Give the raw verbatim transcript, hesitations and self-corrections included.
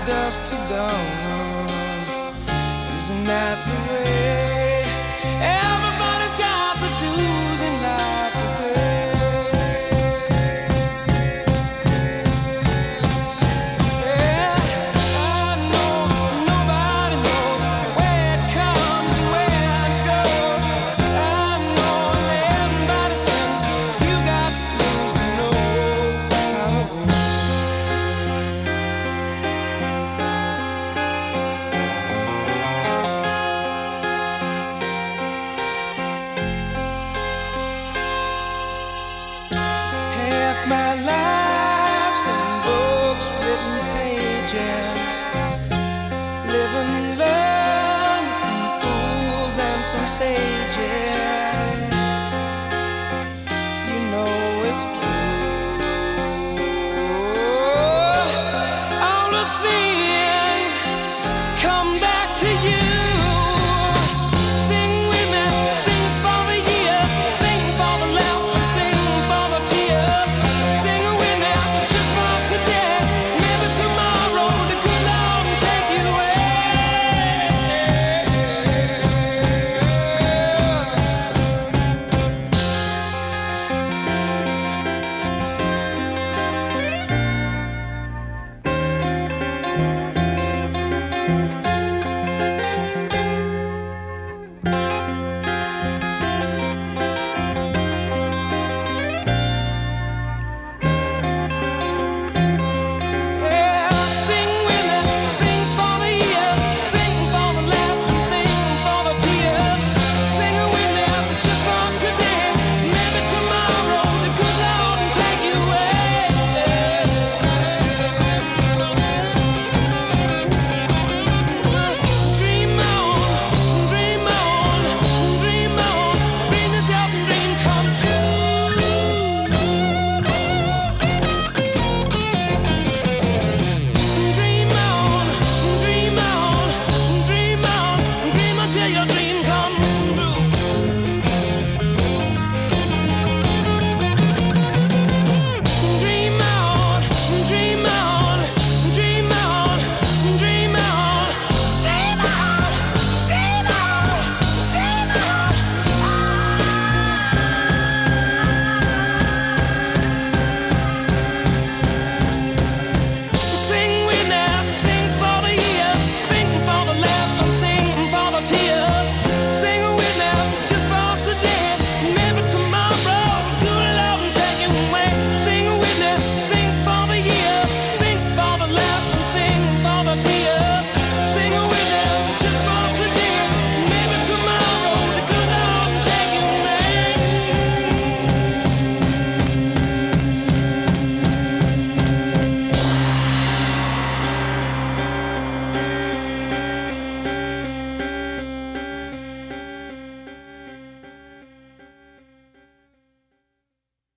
dusk to dawn. Isn't that the way? Everybody's got the dues in life to pay. Yeah, I know nobody knows where it comes and where it goes. I know everybody sings. You got to lose to know how to win. Half my life's in books, written pages. Live and learn from fools and from sages.